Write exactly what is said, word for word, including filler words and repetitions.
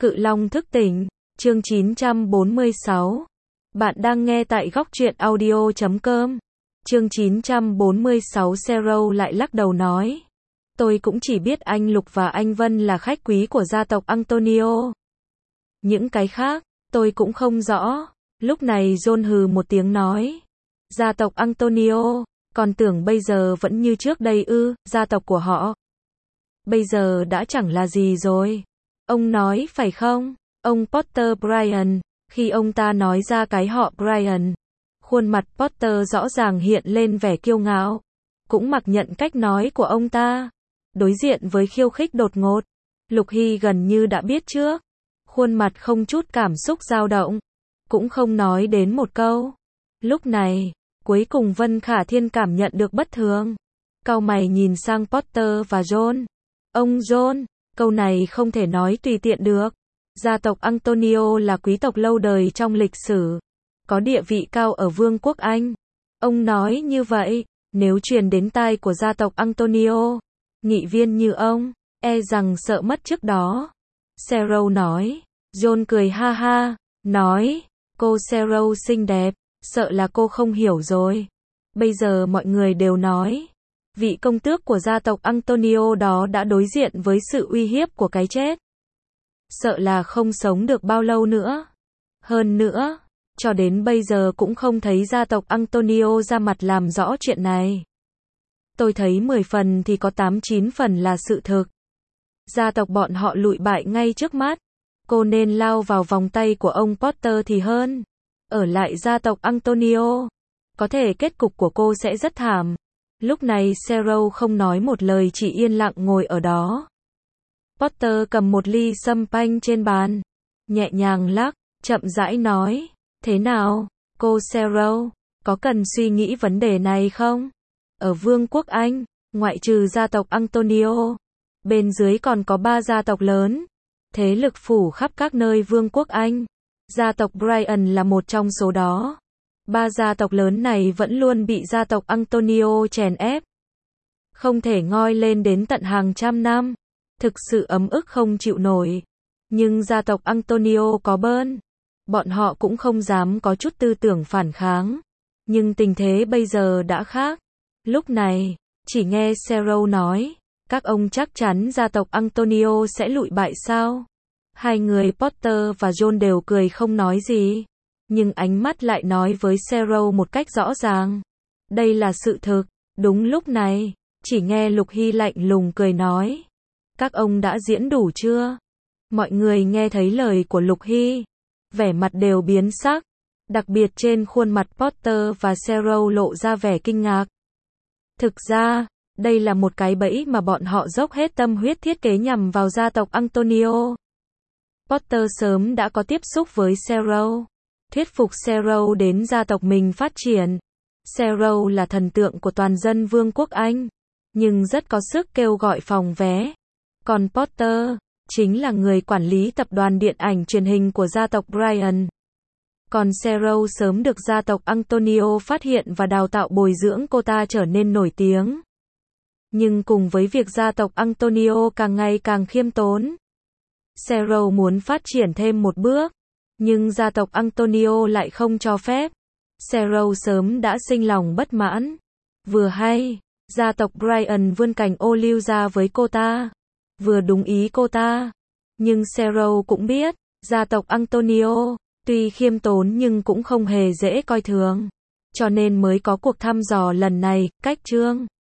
Cự Long thức tỉnh, chương chín trăm bốn mươi sáu. Bạn đang nghe tại góc truyện audio chấm com. Chương chín trăm bốn mươi sáu. Zero lại lắc đầu nói. Tôi cũng chỉ biết anh Lục và anh Vân là khách quý của gia tộc Antonio. Những cái khác, tôi cũng không rõ. Lúc này John hừ một tiếng nói. Gia tộc Antonio, còn tưởng bây giờ vẫn như trước đây ư, gia tộc của họ. Bây giờ đã chẳng là gì rồi. Ông nói phải không? Ông Potter Bryan, khi ông ta nói ra cái họ Bryan, khuôn mặt Potter rõ ràng hiện lên vẻ kiêu ngạo. Cũng mặc nhận cách nói của ông ta. Đối diện với khiêu khích đột ngột, Lục Hy gần như đã biết trước. Khuôn mặt không chút cảm xúc dao động. Cũng không nói đến một câu. Lúc này, cuối cùng Vân Khả Thiên cảm nhận được bất thường. Cau mày nhìn sang Potter và John. Ông John, câu này không thể nói tùy tiện được. Gia tộc Antonio là quý tộc lâu đời trong lịch sử, có địa vị cao ở Vương quốc Anh. Ông nói như vậy, nếu truyền đến tai của gia tộc Antonio, nghị viên như ông, e rằng sợ mất trước đó. Zero nói. John cười ha ha, nói, cô Zero xinh đẹp, sợ là cô không hiểu rồi. Bây giờ mọi người đều nói, vị công tước của gia tộc Antonio đó đã đối diện với sự uy hiếp của cái chết. Sợ là không sống được bao lâu nữa. Hơn nữa, cho đến bây giờ cũng không thấy gia tộc Antonio ra mặt làm rõ chuyện này. Tôi thấy mười phần thì có tám chín phần là sự thực. Gia tộc bọn họ lụi bại ngay trước mắt. Cô nên lao vào vòng tay của ông Potter thì hơn. Ở lại gia tộc Antonio, có thể kết cục của cô sẽ rất thảm. Lúc này Zero không nói một lời, chỉ yên lặng ngồi ở đó. Potter cầm một ly champagne trên bàn, nhẹ nhàng lắc, chậm rãi nói, thế nào, cô Zero, có cần suy nghĩ vấn đề này không? Ở Vương quốc Anh, ngoại trừ gia tộc Antonio, bên dưới còn có ba gia tộc lớn, thế lực phủ khắp các nơi Vương quốc Anh. Gia tộc Bryan là một trong số đó. Ba gia tộc lớn này vẫn luôn bị gia tộc Antonio chèn ép. Không thể ngoi lên đến tận hàng trăm năm. Thực sự ấm ức không chịu nổi. Nhưng gia tộc Antonio có bơn. Bọn họ cũng không dám có chút tư tưởng phản kháng. Nhưng tình thế bây giờ đã khác. Lúc này, chỉ nghe Zero nói, các ông chắc chắn gia tộc Antonio sẽ lụi bại sao? Hai người Potter và John đều cười không nói gì. Nhưng ánh mắt lại nói với Zero một cách rõ ràng. Đây là sự thực. Đúng lúc này, chỉ nghe Lục Hy lạnh lùng cười nói. Các ông đã diễn đủ chưa? Mọi người nghe thấy lời của Lục Hy, vẻ mặt đều biến sắc. Đặc biệt trên khuôn mặt Potter và Zero lộ ra vẻ kinh ngạc. Thực ra, đây là một cái bẫy mà bọn họ dốc hết tâm huyết thiết kế nhằm vào gia tộc Antonio. Potter sớm đã có tiếp xúc với Zero, thuyết phục Zero đến gia tộc mình phát triển. Zero là thần tượng của toàn dân Vương quốc Anh, nhưng rất có sức kêu gọi phòng vé. Còn Potter, chính là người quản lý tập đoàn điện ảnh truyền hình của gia tộc Bryan. Còn Zero sớm được gia tộc Antonio phát hiện và đào tạo bồi dưỡng cô ta trở nên nổi tiếng. Nhưng cùng với việc gia tộc Antonio càng ngày càng khiêm tốn, Zero muốn phát triển thêm một bước, nhưng gia tộc Antonio lại không cho phép. Zero sớm đã sinh lòng bất mãn. Vừa hay, gia tộc Bryan vươn cành ô liu ra với cô ta, vừa đúng ý cô ta. Nhưng Zero cũng biết, gia tộc Antonio, tuy khiêm tốn nhưng cũng không hề dễ coi thường. Cho nên mới có cuộc thăm dò lần này, cách chương.